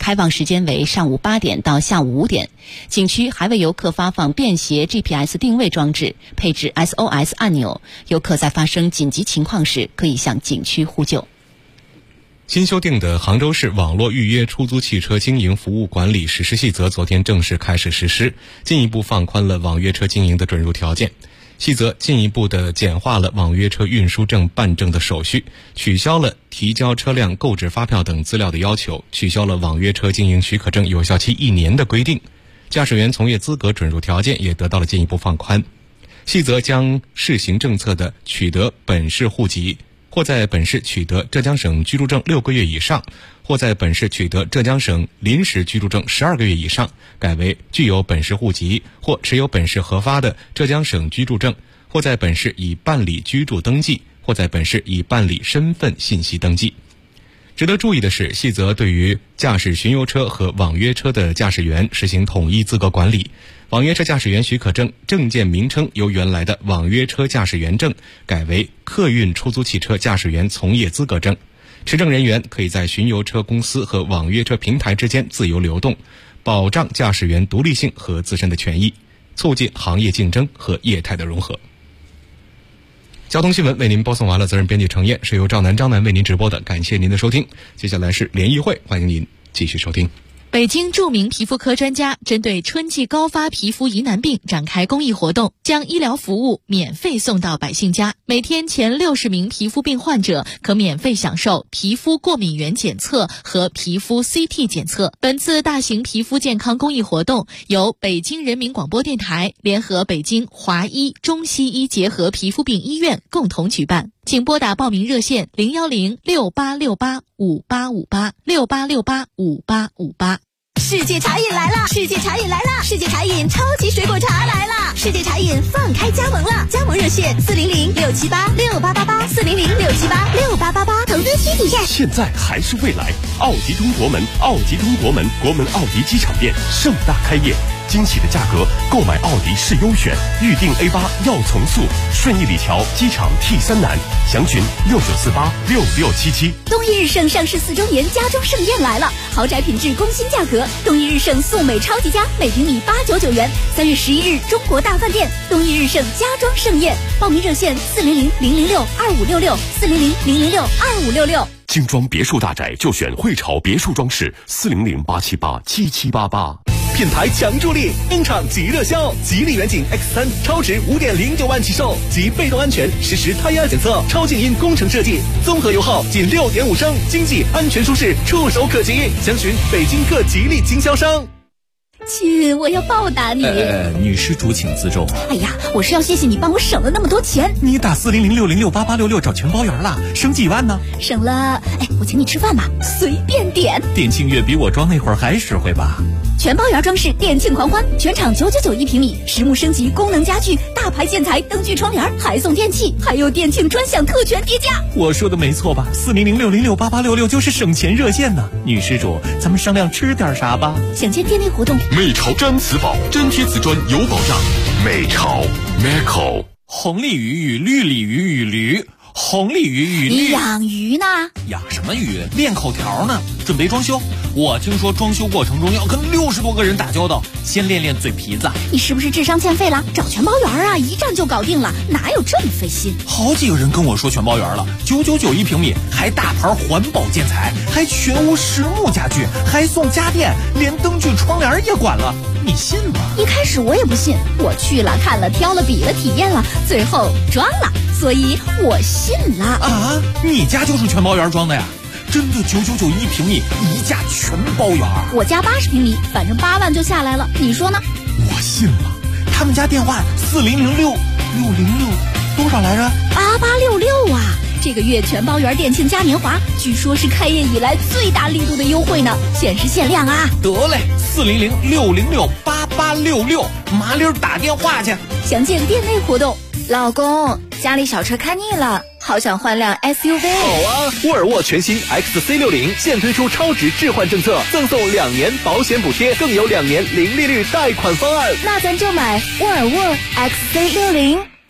开放时间为上午8点到下午5点。景区还为游客发放便携 GPS 定位装置，配置 SOS 按钮，游客在发生紧急情况时可以向景区呼救。 新修订的杭州市网络预约出租汽车经营服务管理实施细则昨天正式开始实施，进一步放宽了网约车经营的准入条件。细则进一步的简化了网约车运输证办证的手续，取消了提交车辆购置发票等资料的要求，取消了网约车经营许可证有效期1年的规定。驾驶员从业资格准入条件也得到了进一步放宽。细则将试行政策的取得本市户籍或在本市取得浙江省居住证6个月以上，或在本市取得浙江省临时居住证12个月以上，改为具有本市户籍或持有本市核发的浙江省居住证，或在本市已办理居住登记，或在本市已办理身份信息登记。值得注意的是，细则对于驾驶巡游车和网约车的驾驶员实行统一资格管理。网约车驾驶员许可证证件名称由原来的网约车驾驶员证改为客运出租汽车驾驶员从业资格证。持证人员可以在巡游车公司和网约车平台之间自由流动，保障驾驶员独立性和自身的权益，促进行业竞争和业态的融合。交通新闻为您播送完了，责任编辑程燕，是由张楠为您直播的，感谢您的收听。接下来是联谊会，欢迎您继续收听。 北京著名皮肤科专家针对春季高发皮肤疑难病展开公益活动，将医疗服务免费送到百姓家。每天前60名皮肤病患者可免费享受皮肤过敏原检测和皮肤 CT 检测。本次大型皮肤健康公益活动由北京人民广播电台联合北京华医中西医结合皮肤病医院共同举办。请拨打报名热线01068685858，68685858。 世界茶饮来了！世界茶饮来了！世界茶饮超级水果茶来了！世界茶饮放开加盟了，加盟热线400-678-6888，400-678-6888，投资需体验。 现在还是未来，奥迪中国门，奥迪中国门，国门奥迪机场店盛大开业。惊喜的价格，购买奥迪是优选，预定 A8 要从速，顺义里桥机场 T3南，详询69486677。 东一日盛上市4周年家装盛宴来了，豪宅品质工薪价格，东一日盛素美超级家，每平米899元。3月11日，中国大饭店东一日盛家装盛宴，报名热线400-006-2566，400-006-2566。 精装别墅大宅就选汇潮别墅装饰，400-878-7788。 品牌强助力，工厂即热销，吉利远景 X3 超值5.09万起售，及被动安全实时胎压检测，超静音工程设计，综合油耗仅6.5升，经济安全舒适，触手可及。详询北京各吉利经销商。 亲，我要报答你。 女施主请自重。 哎呀，我是要谢谢你帮我省了那么多钱。 你打400-606-8866找全包圆了，省几万呢？ 省了，我请你吃饭吧，随便点。 店庆月比我装那会儿还实惠吧？ 全包圆装饰店庆狂欢，全场999一平米，实木升级功能家具，大牌建材灯具窗帘，还送电器，还有店庆专享特权叠加。 我说的没错吧？400-606-8866就是省钱热线呢。女施主，咱们商量吃点啥吧？ 想见店内活动， 美潮毡瓷宝，粘贴瓷砖有保障。美潮 Meco。 红鲤鱼与绿鲤鱼与驴，红鲤鱼与绿。 你养鱼呢？ 养什么鱼？练口条呢。准备装修，我听说装修过程中要跟60多个人打交道，先练练嘴皮子。 你是不是智商欠费了？找全包圆啊，一站就搞定了，哪有这么费心？ 好几个人跟我说全包圆了，999一平米，还大牌环保建材，还全屋实木家具，还送家电，连灯具窗帘也管了，你信吗？ 一开始我也不信，我去了看了挑了比了体验了，最后装了，所以我信了。 啊，你家就是全包圆装的呀？真的999一平米，一价全包圆。 我家80平米，反正8万就下来了，你说呢？ 我信了。他们家电话4006606多少来着 ？8866啊！这个月全包圆店庆嘉年华，据说是开业以来最大力度的优惠呢，限时限量啊！ 得嘞，400-606-8866，麻溜打电话去。 详见店内活动。 老公，家里小车开腻了，好想换辆 SUV。 好啊，沃尔沃全新 XC60现推出超值置换政策，赠送2年保险补贴，更有2年零利率贷款方案。 那咱就买沃尔沃 XC60。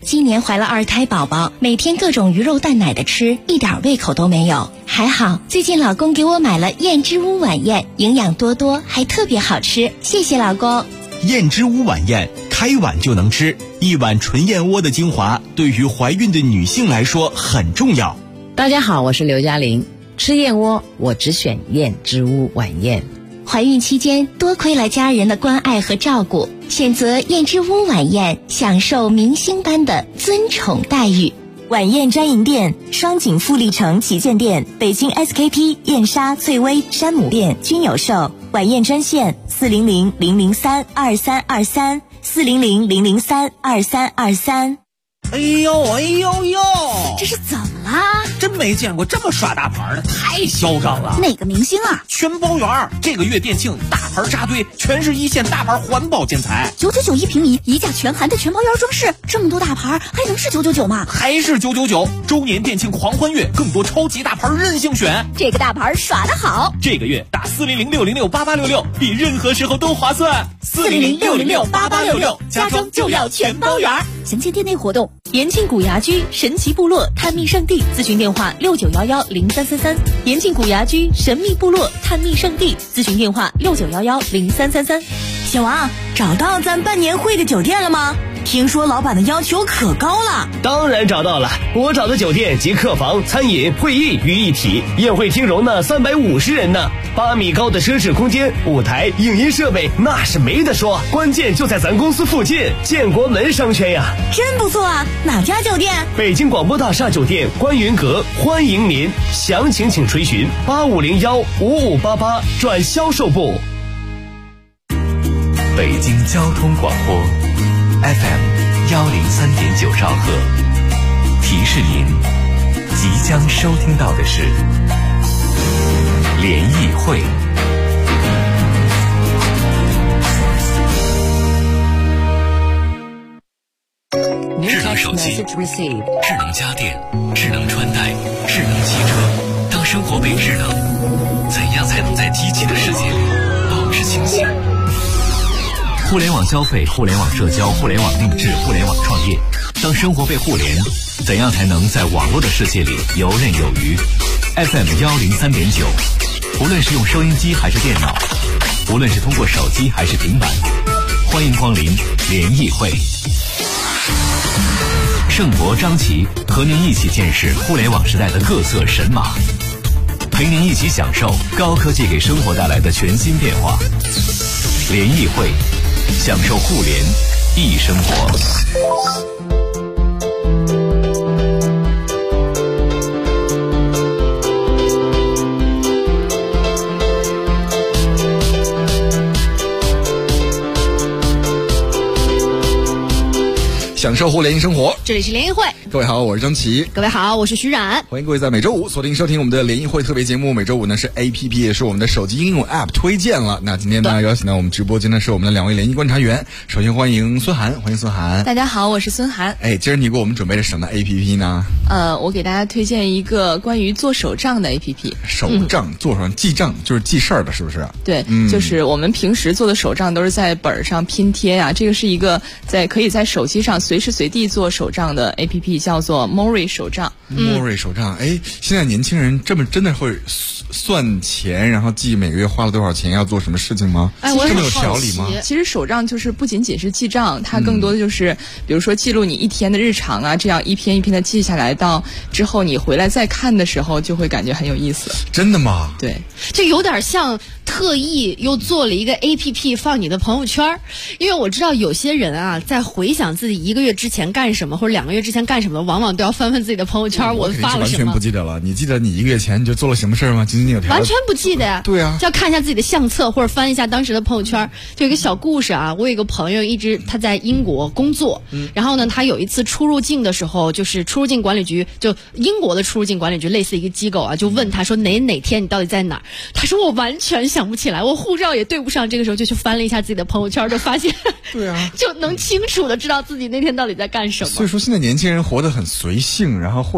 今年怀了2胎宝宝，每天各种鱼肉蛋奶的吃，一点胃口都没有。还好最近老公给我买了燕之屋晚宴，营养多多，还特别好吃，谢谢老公。 燕之屋晚宴，开碗就能吃，一碗纯燕窝的精华，对于怀孕的女性来说很重要。 大家好，我是刘嘉玲，吃燕窝我只选燕之屋晚宴。 怀孕期间多亏了家人的关爱和照顾，选择燕之屋晚宴，享受明星般的尊宠待遇。 晚宴专营店：双井富力城旗舰店、北京 SKP、燕莎、翠微、山姆店均有售。晚宴专线：400-003-2323 400-003-2323。 哎呦哎呦呦， 这是怎么啦？ 真没见过这么耍大牌的，太嚣张了。 哪个明星啊？ 全包圆，这个月店庆大牌扎堆，全是一线大牌环保建材 ，999一平米，一价全含的全包圆装饰，这么多大牌还能是999吗？ 还是999。周年店庆狂欢月，更多超级大牌任性选， 这个大牌耍得好。 这个月打400-606-8866，比任何时候都划算。 400-606-8866，家装就要全包圆。详见店内活动。 延庆古牙居神奇部落探秘圣地，咨询电话69110333。延庆古牙居神秘部落探秘圣地，咨询电话69110333。 小王，找到咱办年会的酒店了吗？听说老板的要求可高了。 当然找到了，我找的酒店集客房、餐饮、会议于一体，宴会厅容纳350人呢，8米高的奢侈空间，舞台、影音设备那是没得说，关键就在咱公司附近，建国门商圈呀。 真不错啊，哪家酒店？ 北京广播大厦酒店观云阁，欢迎您，详情请垂询8501-5588转销售部。 北京交通广播 FM103.9兆赫，提示您即将收听到的是联谊会。智能手机、智能家电、智能穿戴、智能汽车，当生活被智能，怎样才能在机器的世界里保持清醒？互联网消费、互联网社交、互联网定制、互联网创业，当生活被互联，怎样才能在网络的世界里游刃有余？ FM103.9，无论是用收音机还是电脑，无论是通过手机还是平板，欢迎光临联谊会。盛博、张琪和您一起见识互联网时代的各色神马，陪您一起享受高科技给生活带来的全新变化。联谊会，享受互联易生活。 享受互联易生活， 这里是联谊会。 各位好，我是张琪。 各位好，我是徐冉。 欢迎各位在每周五锁定收听我们的联谊会特别节目。每周五呢是 APP， 也是我们的手机应用 App 推荐了。那今天呢邀请到我们直播间呢是我们的2位联谊观察员。首先欢迎孙涵，欢迎孙涵。 大家好，我是孙涵。 今儿你给我们准备了什么 APP 呢？ 我给大家推荐一个关于做手账的 APP。 手账，做手账记账就是记事儿的，是不是？ 对，就是我们平时做的手账都是在本上拼贴呀，这个是一个可以在手机上随时随地做手账的 APP， 叫做 Mori 手账。 Mori 手账，现在年轻人真的会算钱，然后记每个月花了多少钱，要做什么事情吗？ 我这么有条理吗？ 其实手账就是不仅仅是记账，它更多的就是，比如说记录你一天的日常啊，这样一篇一篇的记下来，到之后你回来再看的时候，就会感觉很有意思。 真的吗？ 对， 这有点像特意又做了一个 APP 放你的朋友圈，因为我知道有些人啊，在回想自己1个月之前干什么，或者2个月之前干什么，往往都要翻翻自己的朋友圈，我发了什么。 完全不记得了，你记得你1个月前你就做了什么事吗？井井有条。 完全不记得呀。 对啊， 就要看一下自己的相册，或者翻一下当时的朋友圈。就有一个小故事啊，我有一个朋友他在英国工作，然后呢，他有一次出入境的时候，就是出入境管理局，就英国的出入境管理局类似一个机构啊，就问他说哪天你到底在哪儿？他说我完全想不起来，我护照也对不上。这个时候就去翻了一下自己的朋友圈，就发现， 对啊， 就能清楚的知道自己那天到底在干什么。 所以说现在年轻人活得很随性，然后或者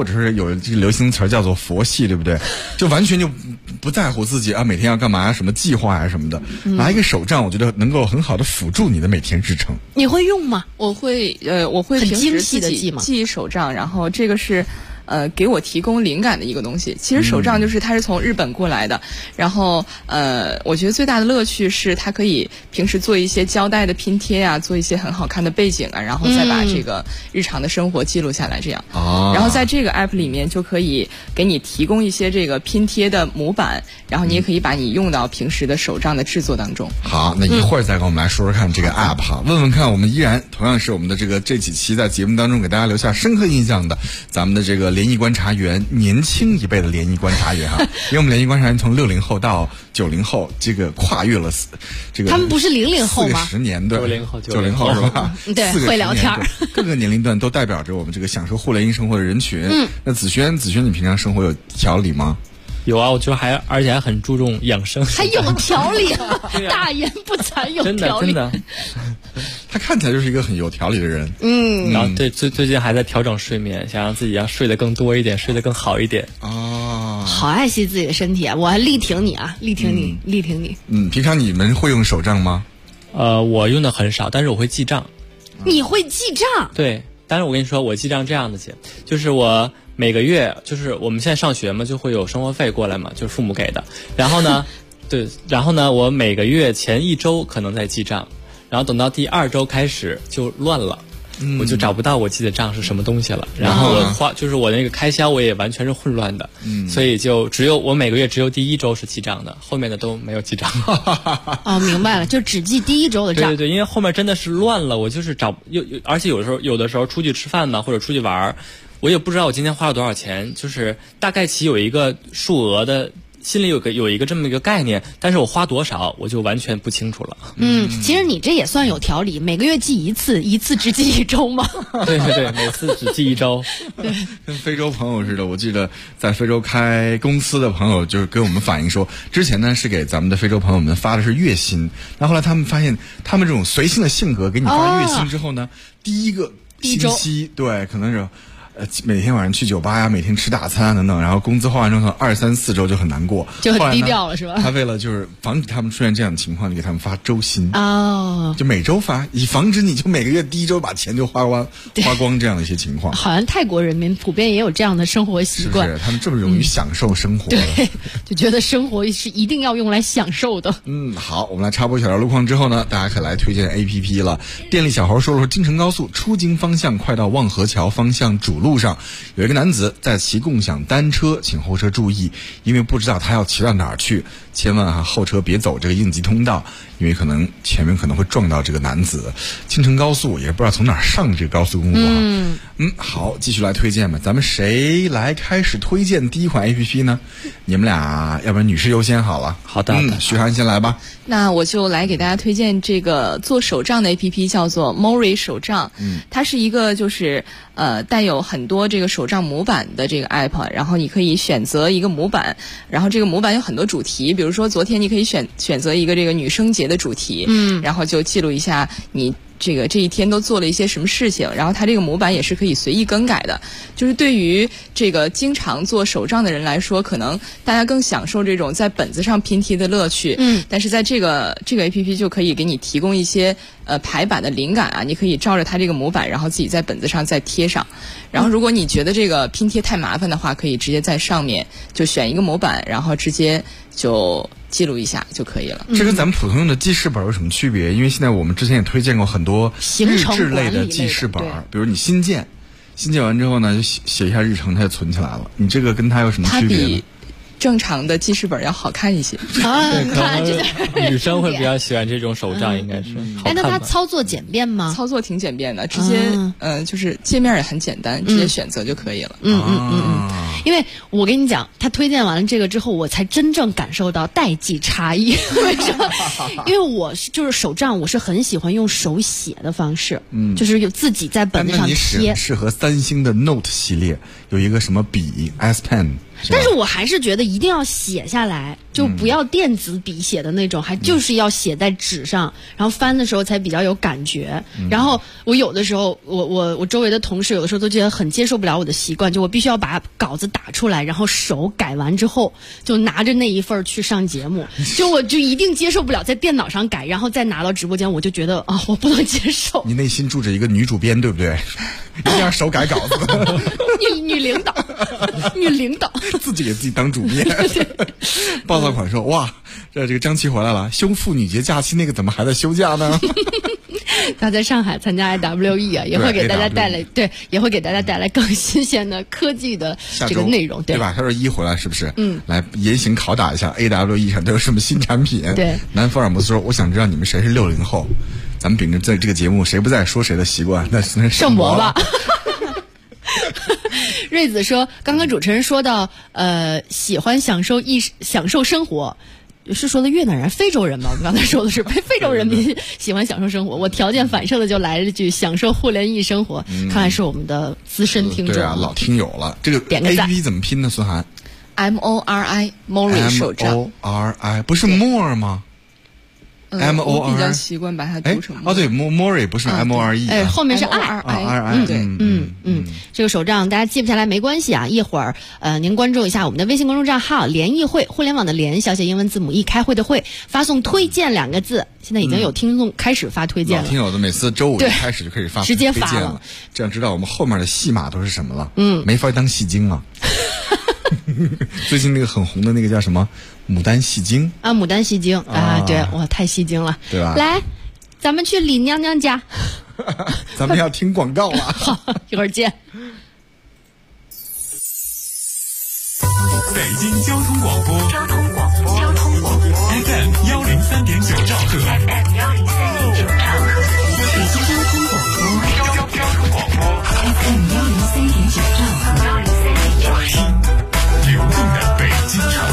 者是有这个流行词叫做佛系，对不对？就完全就不在乎自己啊，每天要干嘛，什么计划啊什么的。拿一个手账，我觉得能够很好的辅助你的每天日程。 你会用吗？ 我会很精细的记手账，然后这个是。给我提供灵感的一个东西。其实手账就是它是从日本过来的，然后我觉得最大的乐趣是它可以平时做一些胶带的拼贴啊，做一些很好看的背景啊，然后再把这个日常的生活记录下来这样。然后在这个 app 里面就可以给你提供一些这个拼贴的模板，然后你也可以把你用到平时的手账的制作当中。 好，那一会儿再跟我们来说说看这个 app 哈，问问看我们依然同样是我们的这几期在节目当中给大家留下深刻印象的咱们的这个联谊观察员，年轻一辈的联谊观察员哈，因为我们联谊观察员从60后到90后，这个跨越了这个。 他们不是00后吗 ？40年对，90后是吧？ 对，会聊天， 各个年龄段都代表着我们这个享受互联谊生活的人群。那子轩，你平常生活有条理吗？ 有啊，我觉得而且还很注重养生， 还有条理，大言不惭有条理， 真的。 他看起来就是一个很有条理的人。 然后对，最近还在调整睡眠，想让自己睡得更多一点，睡得更好一点。 哦， 好爱惜自己的身体啊！我还力挺你啊，力挺你。 平常你们会用手账吗？ 我用的很少，但是我会记账。 你会记账？ 对，但是我跟你说，我记账这样的记，就是我每个月，就是我们现在上学嘛，就会有生活费过来嘛，就是父母给的。然后呢，我每个月前1周可能在记账，然后等到第2周开始就乱了。我就找不到我记的账是什么东西了，然后就是我那个开销我也完全是混乱的，所以就我每个月只有第1周是记账的，后面的都没有记账。 哦，明白了，就只记第1周的账。 对，因为后面真的是乱了，我就是而且有的时候出去吃饭呢，或者出去玩，我也不知道我今天花了多少钱，就是大概其有一个数额的。心里有一个这么一个概念，但是我花多少我就完全不清楚了。 其实你这也算有条理，每个月记一次只记1周嘛。 对，每次只记1周。 对，跟非洲朋友似的。我记得在非洲开公司的朋友就是跟我们反映说，之前呢是给咱们的非洲朋友们发的是月薪，然后后来他们发现他们这种随性的性格，给你发月薪之后呢，第一个星期对可能是。每天晚上去酒吧呀，每天吃大餐啊等等，然后工资花完之后2、3、4周就很难过， 就很低调了是吧？ 他为了就是防止他们出现这样的情况，就给他们发周薪就每周发，以防止你就每个月第1周把钱就花光这样的一些情况。 好像泰国人民普遍也有这样的生活习惯， 是他们这么容易享受生活， 对，就觉得生活是一定要用来享受的。 好，我们来插播小条路况之后呢，大家可以来推荐 APP 了。电力小猴说了，京承高速出京方向快到望河桥方向主路上，有一个男子在骑共享单车，请后车注意，因为不知道他要骑到哪儿去，千万后车别走这个应急通道，因为可能前面可能会撞到这个男子。京承高速也不知道从哪儿上这个高速公路好，继续来推荐吧。咱们谁来开始推荐第一款 APP 呢？你们俩要不然女士优先好了。 好的， 徐涵先来吧。 那我就来给大家推荐这个做手账的 APP， 叫做 Mori 手账。它是一个就是带有很多这个手账模板的这个 app， 然后你可以选择一个模板，然后这个模板有很多主题，比如说昨天你可以选择一个这个女生节的主题，然后就记录一下你这一天都做了一些什么事情，然后它这个模板也是可以随意更改的。就是对于这个经常做手账的人来说，可能大家更享受这种在本子上拼贴的乐趣。但是在这个 APP 就可以给你提供一些排版的灵感啊，你可以照着它这个模板，然后自己在本子上再贴上。然后如果你觉得这个拼贴太麻烦的话，可以直接在上面就选一个模板，然后直接就记录一下就可以了。 这跟咱们普通用的记事本有什么区别？因为现在我们之前也推荐过很多日志类的记事本，比如你新建完之后呢，就写一下日程，它就存起来了。你这个跟它有什么区别呢？ 正常的记事本要好看一些对，可能女生会比较喜欢这种手账，应该是。 那它操作简便吗？ 操作挺简便的，直接就是界面也很简单，直接选择就可以了。 因为我跟你讲，他推荐完了这个之后，我才真正感受到代际差异。为什么？因为我就是手账，我是很喜欢用手写的方式，就是有自己在本子上贴。 那你适合3星的 Note 系列，有一个什么笔 S Pen。 但是我还是觉得一定要写下来，就不要电子笔写的那种，还就是要写在纸上，然后翻的时候才比较有感觉。然后我有的时候，我周围的同事有的时候都觉得很接受不了我的习惯，就我必须要把稿子打出来，然后手改完之后就拿着那一份去上节目，就我就一定接受不了在电脑上改，然后再拿到直播间，我就觉得我不能接受。 你内心住着一个女主编，对不对？一定要手改稿子。 女领导，女领导自己给自己当主编。暴躁款说：“哇，这个张琪回来了，休妇女节假期那个怎么还在休假呢？” 他在上海参加 IWE 啊，也会给大家带来也会给大家带来更新鲜的科技的这个内容， 对吧？他说1回来是不是？来严刑拷打一下 AWE 上都有什么新产品？ 对。 南福尔摩斯说：“我想知道你们谁是60后，咱们秉着在这个节目谁不在说谁的习惯，那圣魔吧。”瑞子说：“刚刚主持人说到喜欢享受生活。”是说的越南人、非洲人吧？我们刚才说的是非洲人民喜欢享受生活，我条件反射的就来了句享受互联易生活。看来是我们的资深听众， 对啊，老听友了。这个 APP 怎么拼呢？孙涵 MORI Mori 手账 MORI 不是 more 吗？MORI 我比较习惯把它读成对 Mori 不是 MORE， 后面是 RI， 对，这个手账大家记不下来没关系啊，一会儿您关注一下我们的微信公众账号联谊会，互联网的联，小写英文字母 E， 开会的会，发送推荐2个字。现在已经有听众开始发推荐了， 老听友的每次周五一开始就可以发直接发了，这样知道我们后面的戏码都是什么了。没法当戏精啊。最近那个很红的那个叫什么牡丹戏精啊，牡丹戏精啊，对，哇，太戏精了， 对吧？ 来，咱们去李娘娘家。 咱们要听广告了。 好，一会儿见。 北京交通广播FM 103.9兆赫，北京交通广播 FM 103.9兆赫，听流动的北京城。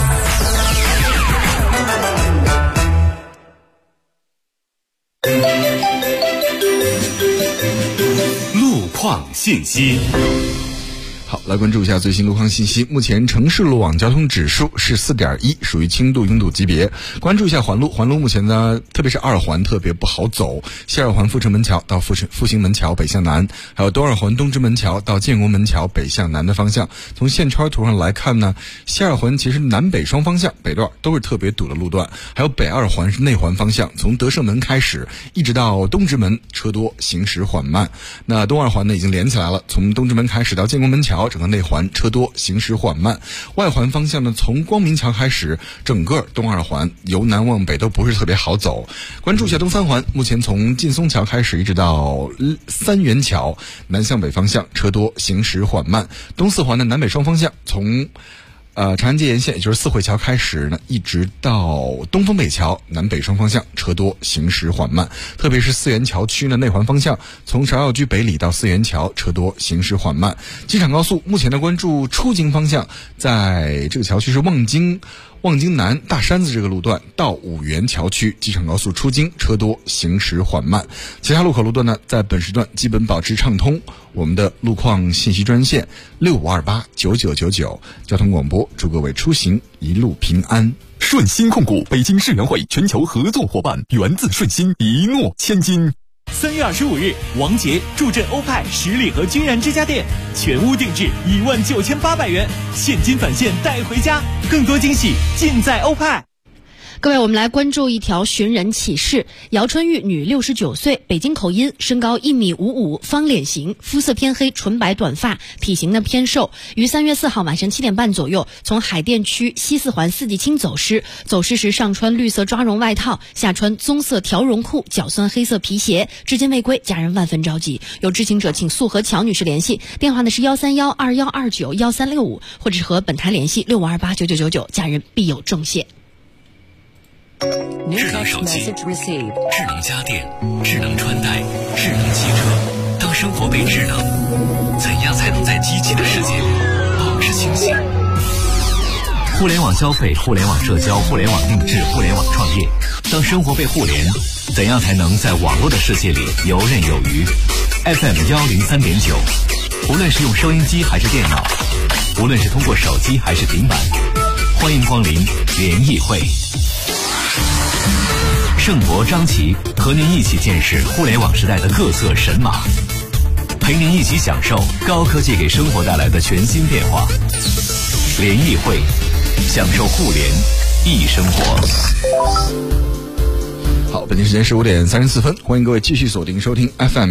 路况信息。 好，来关注一下最新路况信息。目前城市路网交通指数是 4.1， 属于轻度拥堵级别。关注一下环路目前呢，特别是2环特别不好走，西2环阜成门桥到复兴门桥北向南，还有东2环东直门桥到建国门桥北向南的方向。从线圈图上来看呢，西2环其实南北双方向北段都是特别堵的路段，还有北2环是内环方向，从德胜门开始一直到东直门车多，行驶缓慢。那东2环呢已经连起来了，从东直门开始到建国门桥整个内环车多，行驶缓慢。外环方向呢，从光明桥开始，整个东2环由南往北都不是特别好走。关注一下东3环，目前从劲松桥开始一直到三元桥南向北方向车多，行驶缓慢。东4环的南北双方向从长安街沿线，也就是四惠桥开始呢，一直到东风北桥南北双方向车多，行驶缓慢。特别是四元桥区呢内环方向，从芍药居北里到四元桥车多，行驶缓慢。机场高速目前的关注出京方向，在这个桥区是望京南大山子这个路段到五原桥区，机场高速出京车多，行驶缓慢。其他路口路段呢，在本时段基本保持畅通。我们的路况信息专线65289999，交通广播，祝各位出行一路平安。 顺鑫控股北京世园会全球合作伙伴，源自顺鑫，一诺千金。 3月25日，王杰助阵欧派十里河君然之家店，全屋定制19800元，现金返现带回家，更多惊喜尽在欧派。 各位，我们来关注一条寻人启事。姚春玉，女，69岁，北京口音，身高1.55米，方脸型，肤色偏黑，纯白短发，体型呢偏瘦。于3月4号晚上7点半左右，从海淀区西4环四季青走失。走失时上穿绿色抓绒外套，下穿棕色条绒裤，脚酸黑色皮鞋，至今未归，家人万分着急。有知情者请速和乔女士联系，电话呢是13121291365，或者是和本台联系65289999，家人必有重谢。 智能手机、智能家电、智能穿戴、智能汽车，当生活被智能，怎样才能在机器的世界里保持清醒？互联网消费、互联网社交、互联网定制、互联网创业，当生活被互联，怎样才能在网络的世界里游刃有余？ FM 103.9，无论是用收音机还是电脑， 无论是通过手机还是平板。欢迎光临联谊会。盛博、张琪和您一起见识互联网时代的各色神马，陪您一起享受高科技给生活带来的全新变化。联谊会，享受互联易生活。 好，北京时间15点34分，欢迎各位继续锁定收听 FM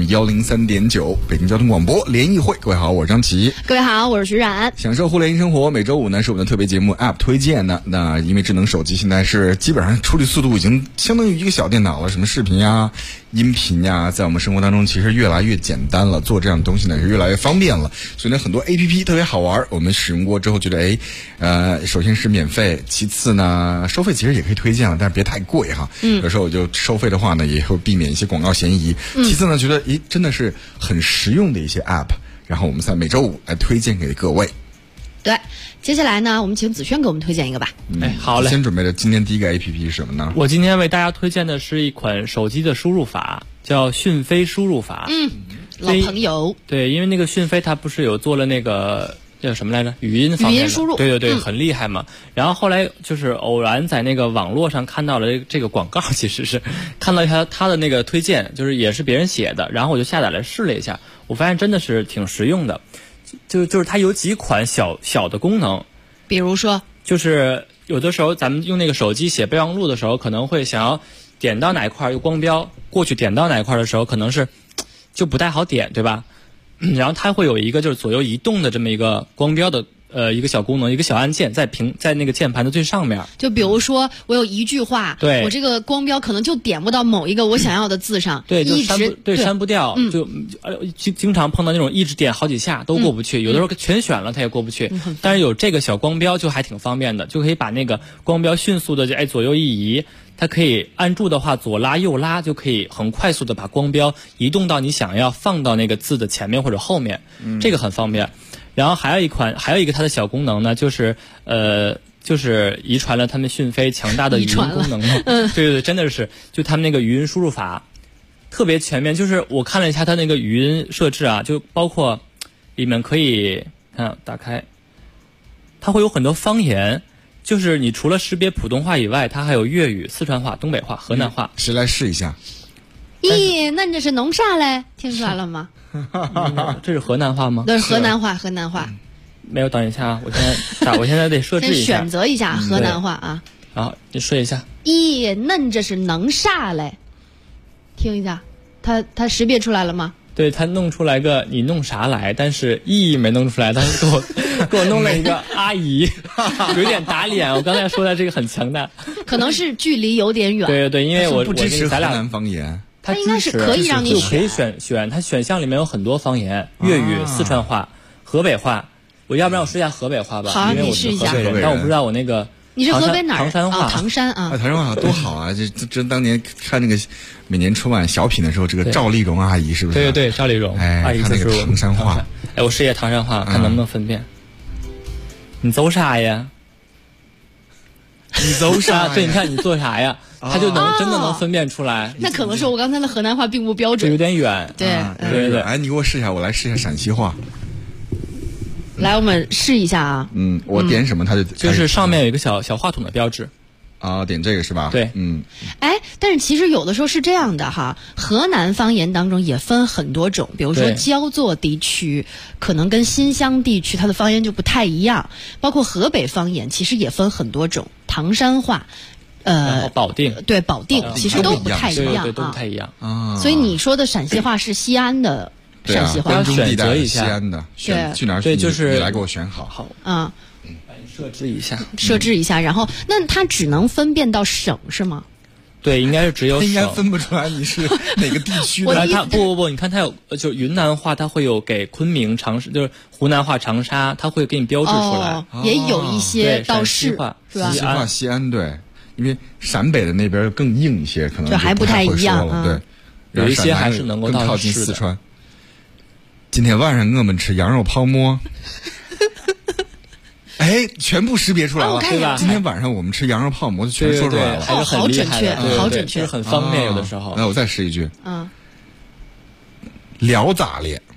103.9北京交通广播联谊会。各位好，我是张琪。 各位好，我是徐冉。 享受互联易生活，每周五呢是我们的特别节目 App 推荐呢。那因为智能手机现在是基本上处理速度已经相当于一个小电脑了，什么视频呀、音频呀，在我们生活当中其实越来越简单了，做这样的东西呢是越来越方便了。所以呢，很多 APP 特别好玩，我们使用过之后觉得首先是免费，其次呢收费其实也可以推荐了，但是别太贵哈。有时候我就收费的话呢，也会避免一些广告嫌疑。其次呢，觉得真的是很实用的一些 App， 然后我们在每周五来推荐给各位。 对，接下来呢，我们请子轩给我们推荐一个吧。 好嘞。 先准备的今天第一个 APP 是什么呢？ 我今天为大家推荐的是一款手机的输入法，叫讯飞输入法。 老朋友。 对，因为那个讯飞它不是有做了那个叫什么来着？语音方面的， 语音输入。 对，很厉害嘛。然后后来就是偶然在那个网络上看到了这个广告，其实是看到他的那个推荐，就是也是别人写的，然后我就下载来试了一下，我发现真的是挺实用的。就是它有几款小的功能， 比如说， 就是有的时候咱们用那个手机写备忘录的时候，可能会想要点到哪一块有光标过去，点到哪一块的时候，可能是就不太好点，对吧？然后它会有一个就是左右移动的这么一个光标的一个小功能，一个小按键在那个键盘的最上面。 就比如说我有一句话， 对， 我这个光标可能就点不到某一个我想要的字上， 对，就删不掉，就经常碰到那种一直点好几下都过不去，有的时候全选了它也过不去。但是有这个小光标就还挺方便的，就可以把那个光标迅速的左右一移。它可以按住的话，左拉右拉，就可以很快速的把光标移动到你想要放到那个字的前面或者后面，这个很方便。然后还有一个它的小功能呢，就是遗传了他们讯飞强大的语音功能嘛。对，真的是，就他们那个语音输入法特别全面。就是我看了一下它那个语音设置啊，就包括里面可以看打开，它会有很多方言。就是你除了识别普通话以外，它还有粤语、四川话、东北话、河南话。 谁来试一下？ 咦，那这是弄啥嘞？听出来了吗？ 这是河南话吗？ 对，河南话，河南话。 没有，等一下啊，我现在得设置一下。 先选择一下河南话啊。 好，你说一下。 咦，那这是弄啥嘞？听一下，它识别出来了吗？ 对，他弄出来个你弄啥来，但是意没弄出来，他给我弄了一个阿姨，有点打脸。我刚才说的这个很强大， 可能是距离有点远。 对，因为我不支持河南方言， 它应该是可以让你选，可以选，它选项里面有很多方言，粤语、四川话、河北话。我要不然我说一下河北话吧， 好， 因为我是河北人，但我不知道我那个。 你是河北哪儿？ 唐山话， 唐山啊， 唐山话多好啊！这当年看那个每年春晚小品的时候，这个赵丽蓉阿姨是不是？ 对，赵丽蓉阿姨那个唐山话。 我试一下唐山话，看能不能分辨。你走啥呀？ 你走啥？ 对，你看你做啥呀？他就真的能分辨出来。 那可能是我刚才的河南话并不标准， 有点远。 对。 哎，你给我试一下，我来试一下陕西话。 来，我们试一下啊。 我点什么，它就是上面有一个小话筒的标志。 啊，点这个是吧？ 对， 但是其实有的时候是这样的哈，河南方言当中也分很多种，比如说焦作地区可能跟新乡地区它的方言就不太一样，包括河北方言其实也分很多种，唐山话。 保定对保定其实都不太一样， 对，都不太一样啊。 所以你说的陕西话是西安的陕西话， 要选择一下西安的，去哪儿？ 对，就是你来给我选好。 好啊， 设置一下， 然后那它只能分辨到省是吗？ 对，应该是只有省， 应该分不出来你是哪个地区的。 它不，你看它有，就云南话，它会有给昆明、长沙，就是湖南话长沙，它会给你标志出来。 也有一些倒是是吧？ 陕西话西安对。因为陕北的那边更硬一些，可能就还不太一样。 对，有一些还是能够更靠近四川。今天晚上我们吃羊肉泡馍，全部识别出来了， 对吧？ 今天晚上我们吃羊肉泡馍，就全说出来了， 好准确，好准确， 是很方便。有的时候， 那我再试一句，聊咋咧？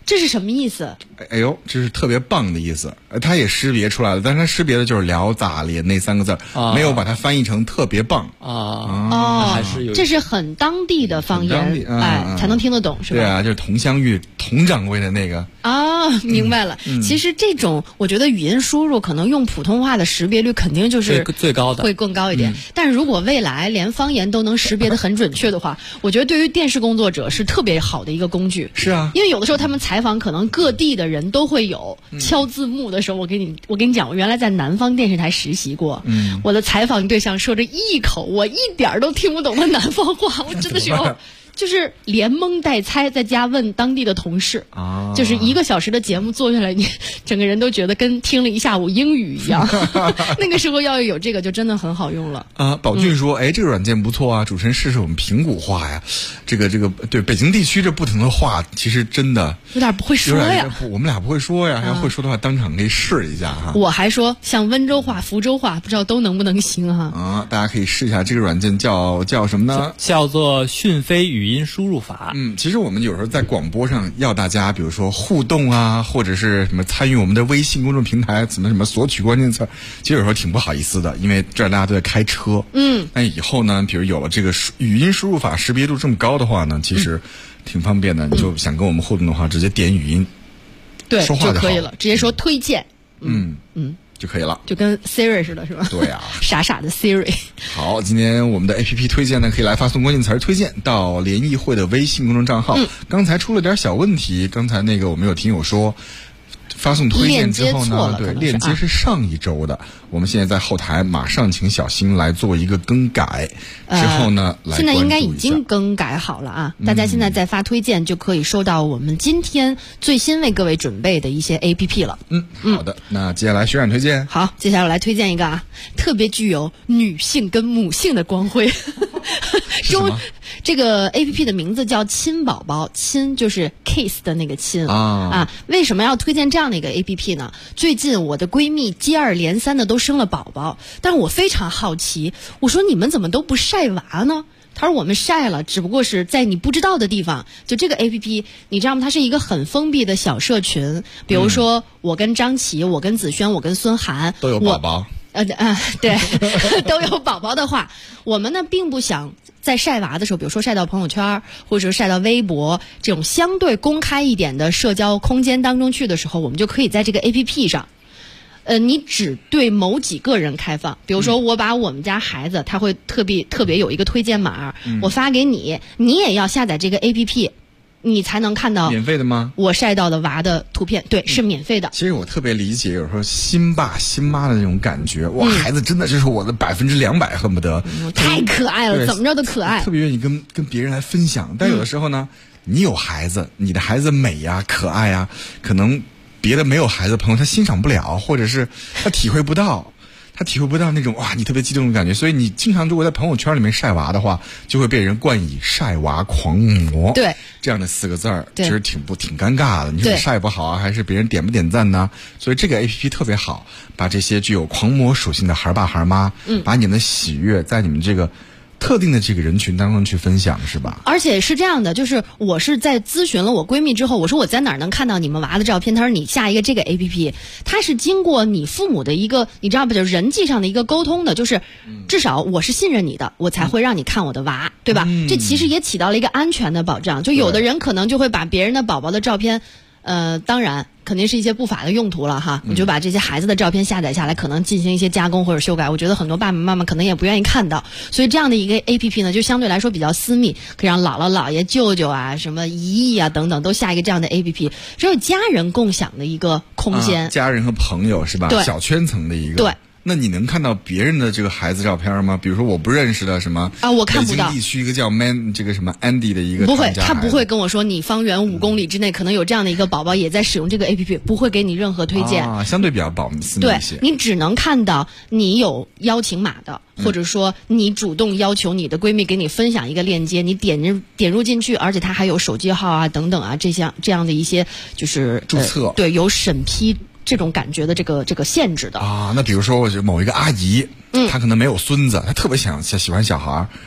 这是什么意思？ 哎呦，这是特别棒的意思。它也识别出来了，但是它识别的就是聊咋咧那3个字，没有把它翻译成特别棒还是有， 这是很当地的方言，才能听得懂，是吧？ 对啊，就是佟湘玉佟掌柜的那个明白了。其实这种我觉得语音输入可能用普通话的识别率肯定就是最高的， 会更高一点。但是如果未来连方言都能识别得很准确的话，我觉得对于电视工作者是特别好的一个工具。 是啊， 因为有的时候他们采访可能各地的人都会有敲字幕的时候，我跟你讲，我原来在南方电视台实习过，我的采访对象说着一口我一点都听不懂的南方话，我真的是就是连蒙带猜，在家问当地的同事就是1个小时的节目做下来，你整个人都觉得跟听了一下午英语一样。那个时候要有这个就真的很好用了宝俊说这个软件不错啊，主持人试试我们平谷话呀，这个对北京地区这不同的话其实真的有点不会说呀， 我们俩不会说呀，要会说的话当场可以试一下哈。 我还说像温州话福州话不知道都能不能行哈。 大家可以试一下这个软件叫什么呢？ 叫做讯飞语音输入法。 其实我们有时候在广播上要大家比如说互动啊，或者是什么参与我们的微信公众平台什么索取关键词，其实有时候挺不好意思的，因为这儿大家都在开车。但以后呢，比如有了这个语音输入法识别度这么高的话呢，其实挺方便的。你就想跟我们互动的话，直接点语音， 对， 说话就可以了，直接说推荐， 就可以了， 就跟 Siri 似的，是吧？ 对啊， 傻傻的 Siri。 好，今天我们的 APP 推荐呢，可以来发送关键词推荐到联谊会的微信公众账号。刚才出了点小问题，刚才那个我们有听友说发送推荐之后呢，对，链接是上一周的，我们现在在后台马上请小新来做一个更改，之后呢， 现在应该已经更改好了啊！大家现在在发推荐就可以收到我们今天最新为各位准备的一些 APP 了。 好的，那接下来学长推荐。 好，接下来我来推荐一个特别具有女性跟母性的光辉。这个 APP 的名字叫亲宝宝，亲就是 kiss 的那个亲为什么要推荐这样的一个 APP 呢？最近我的闺蜜接二连三的都生了宝宝，但是我非常好奇，我说你们怎么都不晒娃呢？她说我们晒了，只不过是在你不知道的地方。就这个 APP 你知道吗？它是一个很封闭的小社群，比如说我跟张琪，我跟子轩，我跟孙涵都有宝宝。 对，都有宝宝的话，我们呢并不想在晒娃的时候，比如说晒到朋友圈，或者晒到微博这种相对公开一点的社交空间当中去的时候，我们就可以在这个 APP 上，你只对某几个人开放。比如说我把我们家孩子，他会特别有一个推荐码，我发给你，你也要下载这个 APP。你才能看到免费的吗？ 我晒到的娃的图片，对，是免费的。 其实我特别理解有时候新爸新妈的那种感觉，哇，孩子真的就是我的200%，恨不得太可爱了，怎么着都可爱， 特别愿意跟别人来分享。但有的时候呢，你有孩子，你的孩子美呀、可爱呀，可能别的没有孩子的朋友他欣赏不了，或者是他体会不到。那种哇，你特别激动的感觉，所以你经常如果在朋友圈里面晒娃的话，就会被人冠以晒娃狂魔。 对， 这样的4个字儿，其实挺尴尬的。你说你晒不好啊，还是别人点不点赞呢？所以这个 APP 特别好，把这些具有狂魔属性的孩爸孩妈，把你们的喜悦在你们这个特定的这个人群当中去分享，是吧？ 而且是这样的，就是我是在咨询了我闺蜜之后，我说我在哪儿能看到你们娃的照片？她说你下一个这个 APP， 它是经过你父母的一个，你知道不？就是人际上的一个沟通的，就是至少我是信任你的，我才会让你看我的娃，对吧？这其实也起到了一个安全的保障。就有的人可能就会把别人的宝宝的照片，当然肯定是一些不法的用途了哈，你就把这些孩子的照片下载下来，可能进行一些加工或者修改，我觉得很多爸爸妈妈可能也不愿意看到，所以这样的一个 APP 呢，就相对来说比较私密，可以让姥姥姥爷舅舅啊、什么姨姨啊等等都下一个这样的 APP， 只有家人共享的一个空间， 家人和朋友是吧？ 对， 小圈层的一个。 对。 那你能看到别人的这个孩子照片吗？比如说我不认识的什么我看不到。 北京地区一个叫 这个什么 Andy 的一个， 不会，他不会跟我说你方圆5公里之内可能有这样的一个宝宝也在使用这个 APP， 不会给你任何推荐。 相对比较保密私密一些。 对，你只能看到你有邀请码的，或者说你主动要求你的闺蜜给你分享一个链接，你点入进去，而且它还有手机号啊等等啊这样的一些就是注册， 对，有审批。这种感觉的这个限制的那比如说我某一个阿姨，她可能没有孙子，她特别喜欢小孩，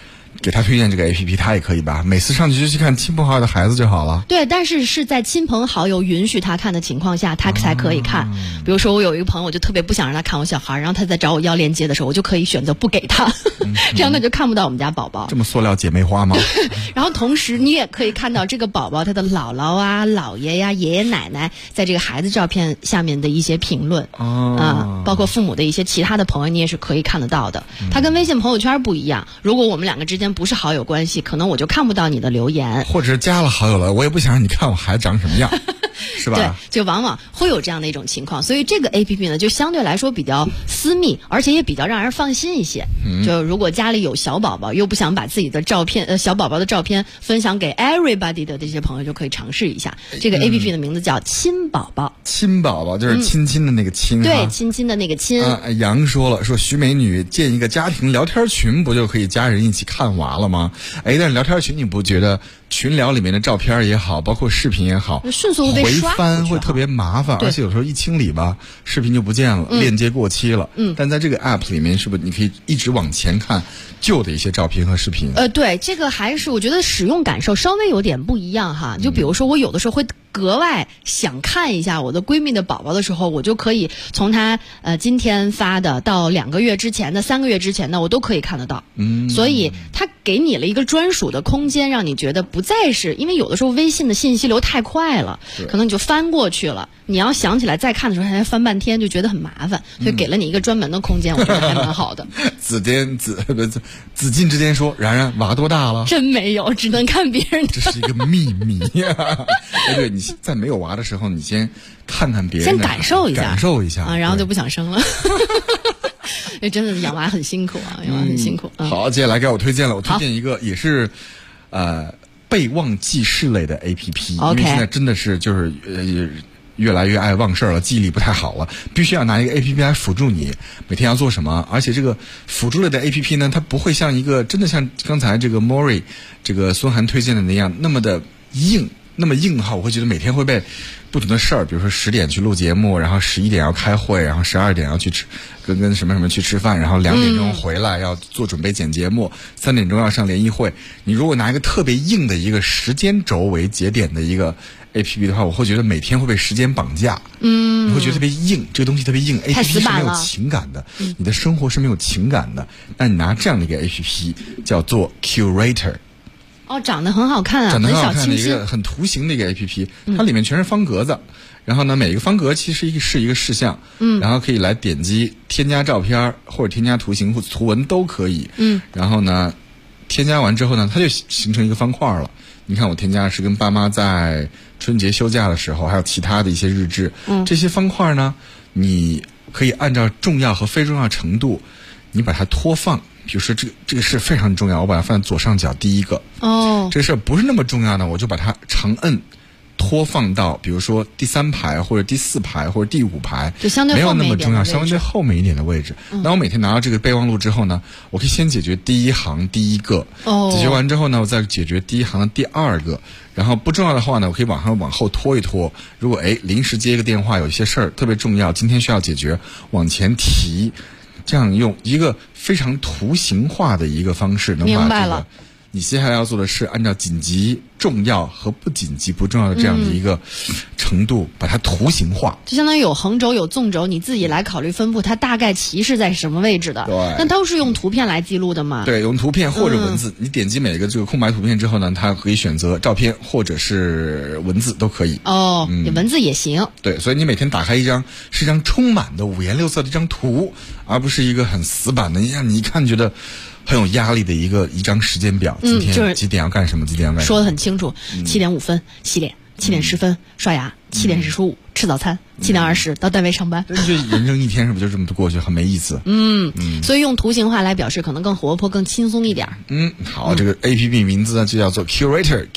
给他推荐这个 APP， 他也可以吧？每次上去就去看亲朋好友的孩子就好了。 对，但是在亲朋好友允许他看的情况下，他才可以看。比如说我有一个朋友，我就特别不想让他看我小孩，然后他在找我要链接的时候，我就可以选择不给他，这样他就看不到我们家宝宝。 这么塑料姐妹花吗？ 然后同时你也可以看到这个宝宝他的姥姥啊、姥爷呀、爷爷奶奶在这个孩子照片下面的一些评论包括父母的一些其他的朋友，你也是可以看得到的。它跟微信朋友圈不一样，如果我们两个之间不是好友关系，可能我就看不到你的留言， 或者是加了好友了，我也不想让你看我孩子长什么样。是吧？ 对，就往往会有这样的一种情况，所以这个 APP 呢，就相对来说比较私密，而且也比较让人放心一些。就如果家里有小宝宝，又不想把自己的照片，小宝宝的照片分享给 everybody 的这些朋友，就可以尝试一下。这个 APP 的名字叫亲宝宝。 亲宝宝就是亲亲的那个亲。 对，亲亲的那个亲。 杨说了，说徐美女建一个家庭聊天群，不就可以家人一起看娃了吗？但是聊天群你不觉得群聊里面的照片也好，包括视频也好， 迅速被刷回翻会特别麻烦，而且有时候一清理吧，视频就不见了，链接过期了。但在这个 app 里面，是不是你可以一直往前看旧的一些照片和视频？ 对，这个还是我觉得使用感受稍微有点不一样哈。就比如说我有的时候会格外想看一下我的闺蜜的宝宝的时候，我就可以从她今天发的到2个月之前的、3个月之前的，我都可以看得到。所以它给你了一个专属的空间，让你觉得不再是因为有的时候微信的信息流太快了，可能你就翻过去了，你要想起来再看的时候还翻半天，就觉得很麻烦，所以给了你一个专门的空间，我觉得还蛮好的。 子进之间说，然然娃多大了？ 真没有，只能看别人的。 这是一个秘密对，你在没有娃的时候，你先看看别人， 先感受一下啊， 然后就不想生了。真的养娃很辛苦啊，养娃很辛苦。 好，接下来该我推荐了，我推荐一个也是备忘记事类的 APP， 因为现在真的是就是越来越爱忘事儿了，记忆力不太好了，必须要拿一个 APP 来辅助你每天要做什么。而且这个辅助类的 APP 呢，它不会像一个真的像刚才这个 Mori 这个孙涵推荐的那样那么的硬。那么硬哈，我会觉得每天会被不同的事儿，比如说10点去录节目，然后11点要开会，然后12点要去跟什么去吃饭，然后2点钟回来要做准备剪节目，3点钟要上联谊会。你如果拿一个特别硬的一个时间轴为节点的一个 APP 的话，我会觉得每天会被时间绑架。你会觉得特别硬，这个东西特别硬。APP 是没有情感的，你的生活是没有情感的。但你拿这样的一个 APP 叫做 Curator。 长得很好看啊， 长得很好看的一个很图形的一个 APP， 它里面全是方格子，然后呢，每个方格其实是一个事项，然后可以来点击添加照片或者添加图形或图文都可以，然后呢，添加完之后呢，它就形成一个方块了。你看我添加是跟爸妈在春节休假的时候，还有其他的一些日志，这些方块呢，你可以按照重要和非重要程度，你把它拖放。比如说这个事非常重要，我把它放在左上角第一个。这个事不是那么重要呢，我就把它长摁拖放到比如说第3排或者第4排或者第5排， 就相对没有那么重要，相对后面一点的位置。那我每天拿到这个备忘录之后呢，我可以先解决第一行第一个，解决完之后呢，我再解决第一行的第2个。然后不重要的话呢，我可以往后拖一拖。如果临时接一个电话，有一些事儿特别重要，今天需要解决，往前提。这样用一个非常图形化的一个方式，能把这个你接下来要做的事，按照紧急、重要和不紧急、不重要的这样的一个程度，把它图形化。 就相当于有横轴、有纵轴，你自己来考虑分布，它大概其是在什么位置的。 对， 那都是用图片来记录的嘛？ 对，用图片或者文字。你点击每个这个空白图片之后呢，它可以选择照片或者是文字都可以。 文字也行。 对，所以你每天打开是一张充满的5颜6色的一张图，而不是一个很死板的，让你一看觉得很有压力的一张时间表。今天几点要干什么？几点要干什么？ 说得很清楚。7点5分洗脸，7点10分刷牙，7点45吃早餐，7点20到单位上班。 就人生一天是不是就这么过去，很没意思？ 所以用图形化来表示，可能更活泼、更轻松一点。 好，这个 APP 名字呢就叫做 Curator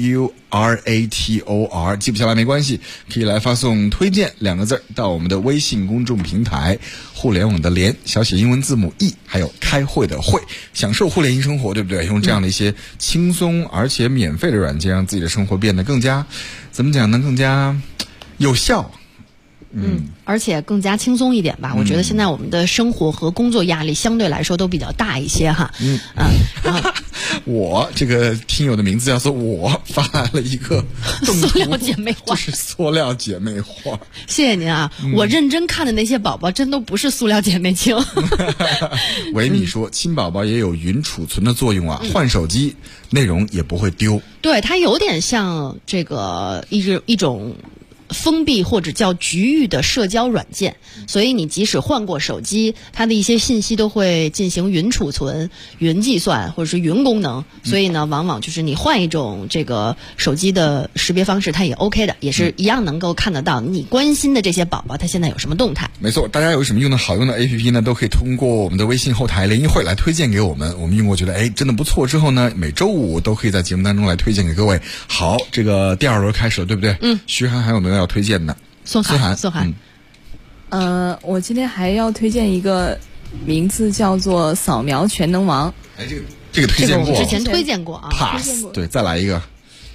Q-U-R-A-T-O-R， 记不下来没关系，可以来发送推荐2个字到我们的微信公众平台互联网的联，小写英文字母 E， 还有开会的会，享受互联生活，对不对？用这样的一些轻松而且免费的软件，让自己的生活变得更加怎么讲呢？更加有效。 而且更加轻松一点吧。我觉得现在我们的生活和工作压力相对来说都比较大一些哈。 我这个听友的名字叫做我发来了一个塑料姐妹花， 就是塑料姐妹花。 谢谢您啊，我认真看的那些宝宝真都不是塑料姐妹情。 维米说，亲宝宝也有云储存的作用啊，换手机内容也不会丢。 对，它有点像这个一种封闭或者叫局域的社交软件，所以你即使换过手机，它的一些信息都会进行云储存、云计算或者是云功能，所以呢，往往就是你换一种这个手机的识别方式，它也 OK 的，也是一样能够看得到你关心的这些宝宝他现在有什么动态。 没错，大家有什么用的好用的 APP 呢，都可以通过我们的微信后台联谊会来推荐给我们，我们用过觉得真的不错之后呢，每周五都可以在节目当中来推荐给各位。好，这个第2轮开始了，对不对？徐涵还有没有要推荐的？ 宋涵， 我今天还要推荐一个名字叫做扫描全能王。 这个推荐过， 之前推荐过啊 ，pass， 对，再来一个。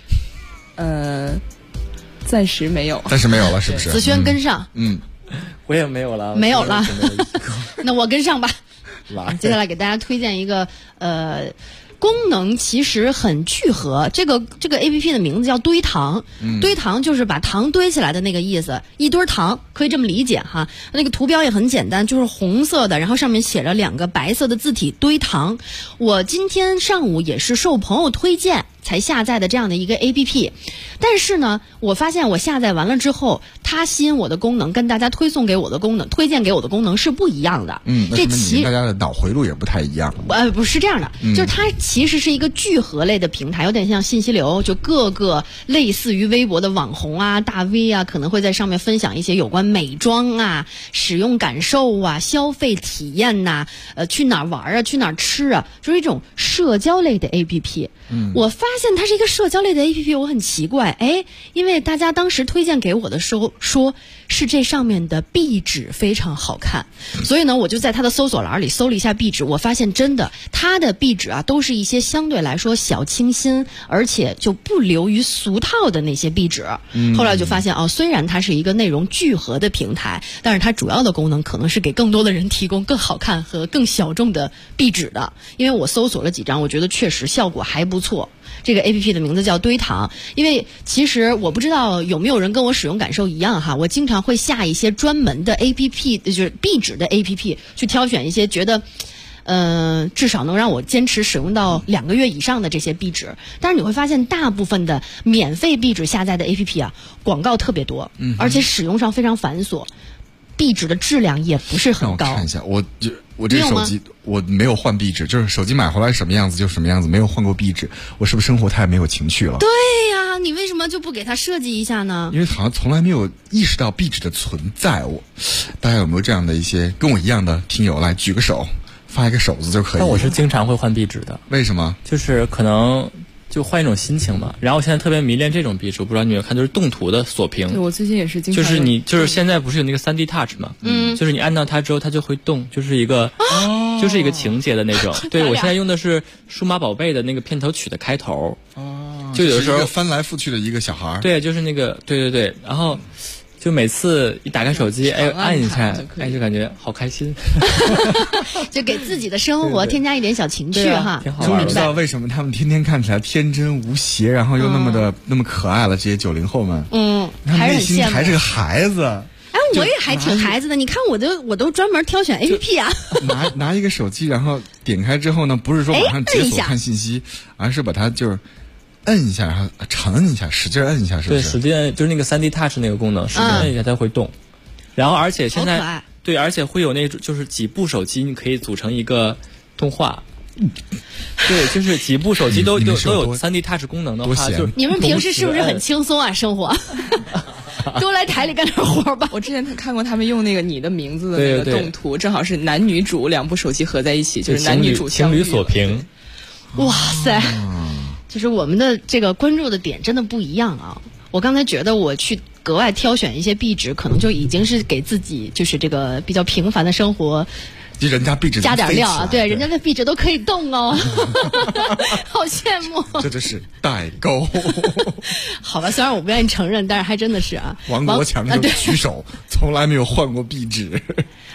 暂时没有了，是不是？ 子轩跟上。 我也没有了， 没有了。那我跟上吧。接下来给大家推荐一个功能其实很聚合，这个 APP 的名字叫堆糖，堆糖就是把糖堆起来的那个意思，一堆糖可以这么理解哈。那个图标也很简单，就是红色的，然后上面写着2个白色的字体堆糖。我今天上午也是受朋友推荐才下载的这样的一个 APP， 但是呢，我发现我下载完了之后，它吸引我的功能跟大家推荐给我的功能是不一样的。 这其实大家的脑回路也不太一样。 不是这样的，就是它其实是一个聚合类的平台，有点像信息流，就各个类似于微博的网红啊、大 V 啊，可能会在上面分享一些有关美妆啊、使用感受啊、消费体验呐、去哪儿玩啊、去哪儿吃啊，就是一种社交类的 APP。我发现它是一个社交类的 APP， 我很奇怪，因为大家当时推荐给我的时候说是这上面的壁纸非常好看，所以呢，我就在它的搜索栏里搜了一下壁纸，我发现真的它的壁纸啊，都是一些相对来说小清新，而且就不流于俗套的那些壁纸。后来就发现虽然它是一个内容聚合的平台，但是它主要的功能可能是给更多的人提供更好看和更小众的壁纸的。因为我搜索了几张，我觉得确实效果还不错。这个 APP 的名字叫堆糖，因为其实我不知道有没有人跟我使用感受一样哈，我经常会下一些专门的 APP， 就是壁纸的 APP， 去挑选一些觉得至少能让我坚持使用到2个月以上的这些壁纸。但是你会发现大部分的免费壁纸下载的 APP 啊，广告特别多，而且使用上非常繁琐，壁纸的质量也不是很高。 让我看一下，我这手机我没有换壁纸，就是手机买回来什么样子就什么样子，没有换过壁纸。我是不是生活太没有情趣了？ 对呀，你为什么就不给它设计一下呢？ 因为好像从来没有意识到壁纸的存在。大家有没有这样的一些跟我一样的听友来举个手，发一个手字就可以？ 但我是经常会换壁纸的。 为什么？ 就是可能就换一种心情嘛。然后我现在特别迷恋这种壁纸，我不知道你有没有看，就是动图的锁屏。 对，我最近也是经常。 就是现在不是有那个3D Touch 嘛？就是你按到它之后，它就会动，就是一个情节的那种。对，我现在用的是数码宝贝的那个片头曲的开头。就有的时候翻来覆去的一个小孩。 对，就是那个，对，然后就每次一打开手机，按一下，就感觉好开心， 就给自己的生活添加一点小情趣哈。 终于知道为什么他们天天看起来天真无邪，然后又那么可爱了，这些90后们。他们内心还是个孩子。 我也还挺孩子的，你看我都专门挑选 APP 啊。 拿一个手机，然后点开之后呢，不是说马上解锁看信息，而是把它就是摁一下，然后长摁一下，使劲摁一下，是不是？ 对，使劲摁，就是那个3D Touch 那个功能，使劲摁一下它会动。然后而且现在对，而且会有那种就是几部手机你可以组成一个动画。对，就是几部手机都有3D Touch 功能的话，就你们平时是不是很轻松啊？生活多来台里干点活吧。 我之前看过他们用那个你的名字的那个动图，正好是男女主2部手机合在一起，就是男女主情侣锁屏。 哇塞，就是我们的这个关注的点真的不一样啊！我刚才觉得我去格外挑选一些壁纸，可能就已经是给自己就是这个比较平凡的生活。 人家壁纸加点料啊，对，人家的壁纸都可以动哦，好羡慕。 这就是代沟。 好吧，虽然我不愿意承认，但是还真的是啊。 王国强就举手，从来没有换过壁纸。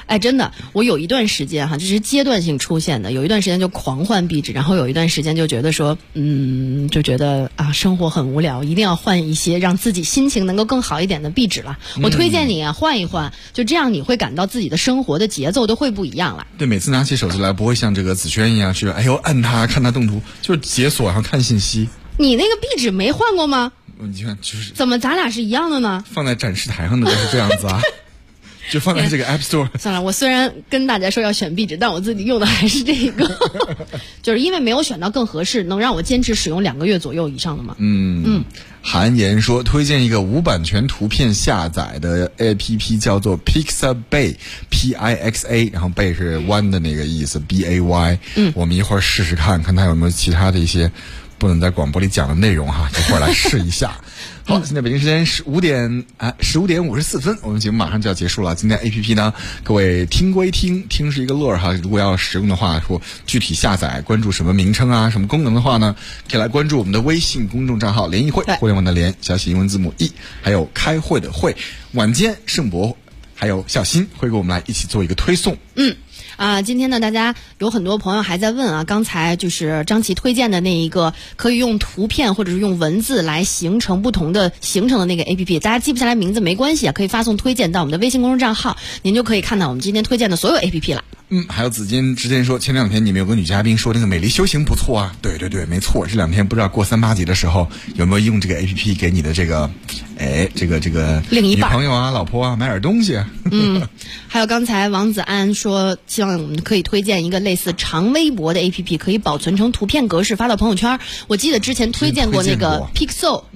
哎，真的，我有一段时间哈，这是阶段性出现的，有一段时间就狂换壁纸，然后有一段时间就觉得说，就觉得啊，生活很无聊，一定要换一些让自己心情能够更好一点的壁纸了。我推荐你啊，换一换，就这样你会感到自己的生活的节奏都会不一样了。 对，每次拿起手机来，不会像这个子轩一样去，哎呦按它看它动图，就是解锁然后看信息。 你那个壁纸没换过吗？ 你看，就是怎么咱俩是一样的呢？ 放在展示台上的就是这样子啊。就放在这个 App Store。 算了，我虽然跟大家说要选壁纸，但我自己用的还是这个，就是因为没有选到更合适，能让我坚持使用2个月左右以上的嘛。 韩言说推荐一个无版权图片下载的 APP， 叫做 Pixabay PIXA， 然后 Bay 是弯的那个意思 BAY。我们一会儿试试看它有没有其他的一些不能在广播里讲的内容哈，一会儿来试一下。好，现在北京时间15点54分，我们节目马上就要结束了。今天 APP 呢，各位听归听，听是一个乐哈。如果要使用的话，说具体下载、关注什么名称啊、什么功能的话呢，可以来关注我们的微信公众账号“联谊会”，互联网的联，小写英文字母 E， 还有开会的会。晚间盛博还有小新会跟我们来一起做一个推送。 今天呢，大家有很多朋友还在问啊，刚才就是张琪推荐的那一个可以用图片或者是用文字来形成不同的行程的那个 APP， 大家记不下来名字没关系啊，可以发送推荐到我们的微信公众账号，您就可以看到我们今天推荐的所有 APP 了。 还有子金之前说前2天你们有个女嘉宾说那个美丽修行不错啊，对对对，没错，这2天不知道过3-8节的时候有没有用这个 APP 给你的这个另一半女朋友啊、老婆啊买点东西啊。 还有刚才王子安说希望我们可以推荐一个类似长微博的 APP， 可以保存成图片格式发到朋友圈。我记得之前推荐过那个 Pixel，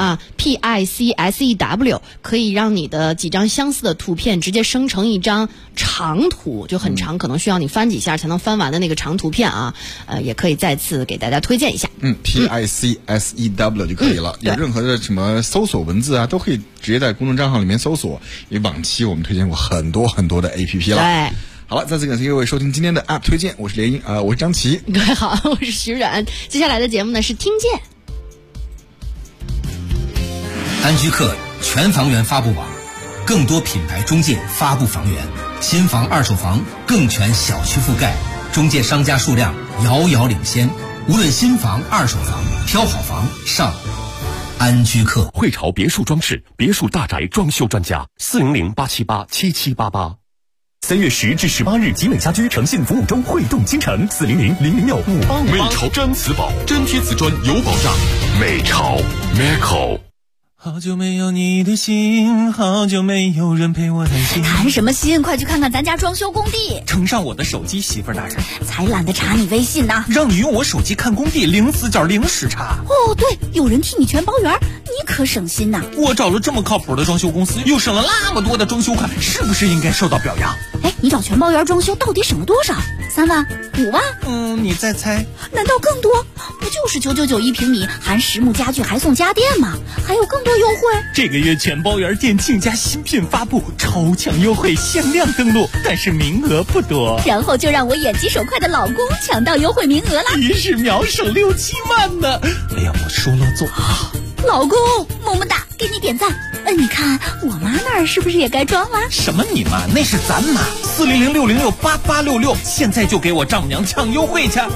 PICSEW， 可以让你的几张相似的图片直接生成一张长图，就很长，可能需要你翻几下才能翻完的那个长图片啊。也可以再次给大家推荐一下。 PICSEW 就可以了。有任何的什么搜索文字啊，都可以直接在公众账号里面搜索。因为往期我们推荐过很多很多的 APP 了。 对。 好了，再次感谢各位收听今天的 App 推荐，我是联英，我是张琪。 各位好，我是徐冉。接下来的节目呢是听见。 安居客全房源发布网，更多品牌中介发布房源，新房、二手房更全小区覆盖，中介商家数量遥遥领先。无论新房、二手房，挑好房上安居客。 汇潮别墅装饰、别墅大宅装修专家，400-878-7788。3月10至18日，集美家居诚信服务周汇动倾城，400-006-5858。美潮真瓷宝，真贴瓷砖有保障。美潮 Merco。 好久没有你的心，好久没有人陪我谈心。 谈什么心？快去看看咱家装修工地。 呈上我的手机，媳妇儿大人。 才懒得查你微信呢。 让你用我手机看工地，零死角零时差。 哦，对，有人替你全包圆，你可省心呐。 我找了这么靠谱的装修公司，又省了那么多的装修款，是不是应该受到表扬？ 哎，你找全包圆装修到底省了多少？3万、5万？ 你再猜？ 难道更多？不就是999一平米，含实木家具还送家电吗？还有更多优惠。 这个月全包圆店庆家新品发布，超强优惠，限量登录，但是名额不多。 然后就让我眼疾手快的老公抢到优惠名额了， 一时秒省6-7万呢！哎呀，我说了做。 老公，么么哒，给你点赞。你看我妈那儿是不是也该装了？ 什么你妈？那是咱妈。400-606-8866，现在就给我丈母娘抢优惠去。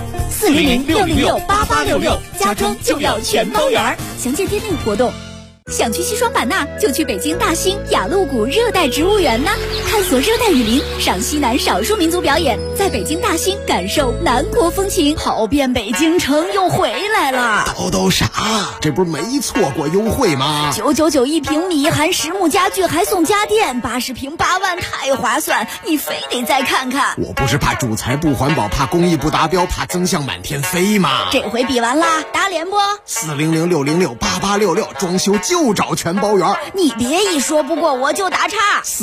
400-606-8866，家装就要全包圆。详见店内活动。想去西双版纳，就去北京大兴雅鹿谷热带植物园呢，探索热带雨林，赏西南少数民族表演，在北京大兴感受南国风情，跑遍北京城又回来了。 都傻，这不是没错过优惠吗 ？999一平米，含实木家具还送家电，80平8万，太划算，你非得再看看。 我不是怕主材不环保，怕工艺不达标，怕增项满天飞吗？ 这回比完啦，打脸不 ？400-606-8866，装修就找全包圆。 你别一说不过我就打岔。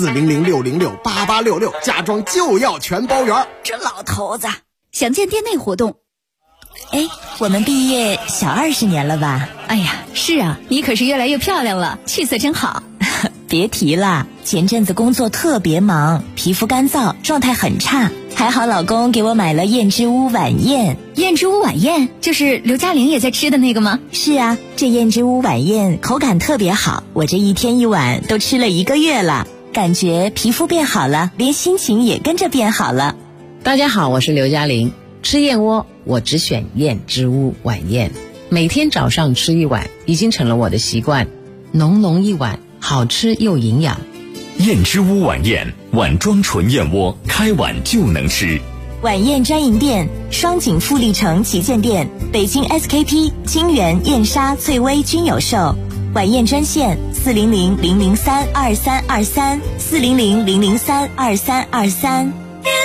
400-606-8866，家装就要全包圆。 这老头子，详见店内活动。 哎，我们毕业小20年了吧？ 哎呀，是啊，你可是越来越漂亮了，气色真好。 别提了，前阵子工作特别忙，皮肤干燥，状态很差。还好老公给我买了燕之屋晚宴。 燕之屋晚宴就是刘嘉玲也在吃的那个吗？ 是啊，这燕之屋晚宴口感特别好，我这一天一碗都吃了1个月了。 感觉皮肤变好了，连心情也跟着变好了。 大家好，我是刘嘉玲。吃燕窝，我只选燕之屋晚宴，每天早上吃一碗，已经成了我的习惯。浓浓一碗，好吃又营养。 燕之屋晚宴，碗装纯燕窝，开碗就能吃。 晚宴专营店：双井富力城旗舰店、北京 SKP、金源、燕莎、翠微均有售。晚宴专线：400-003-2323，400-003-2323。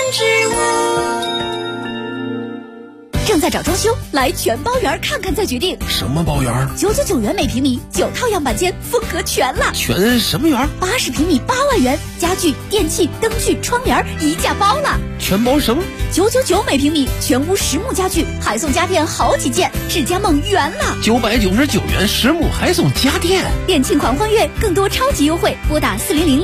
正在找装修，来全包园看看再决定。 什么包园 ？999元每平米，9套样板间，风格全了。 全什么园 ？80平米8万元，家具、电器、灯具、窗帘一价包了。 全包什么 ？999每平米，全屋实木家具，还送家电好几件，智家梦圆了。 999元实木还送家电， 店庆狂欢月，更多超级优惠，拨打400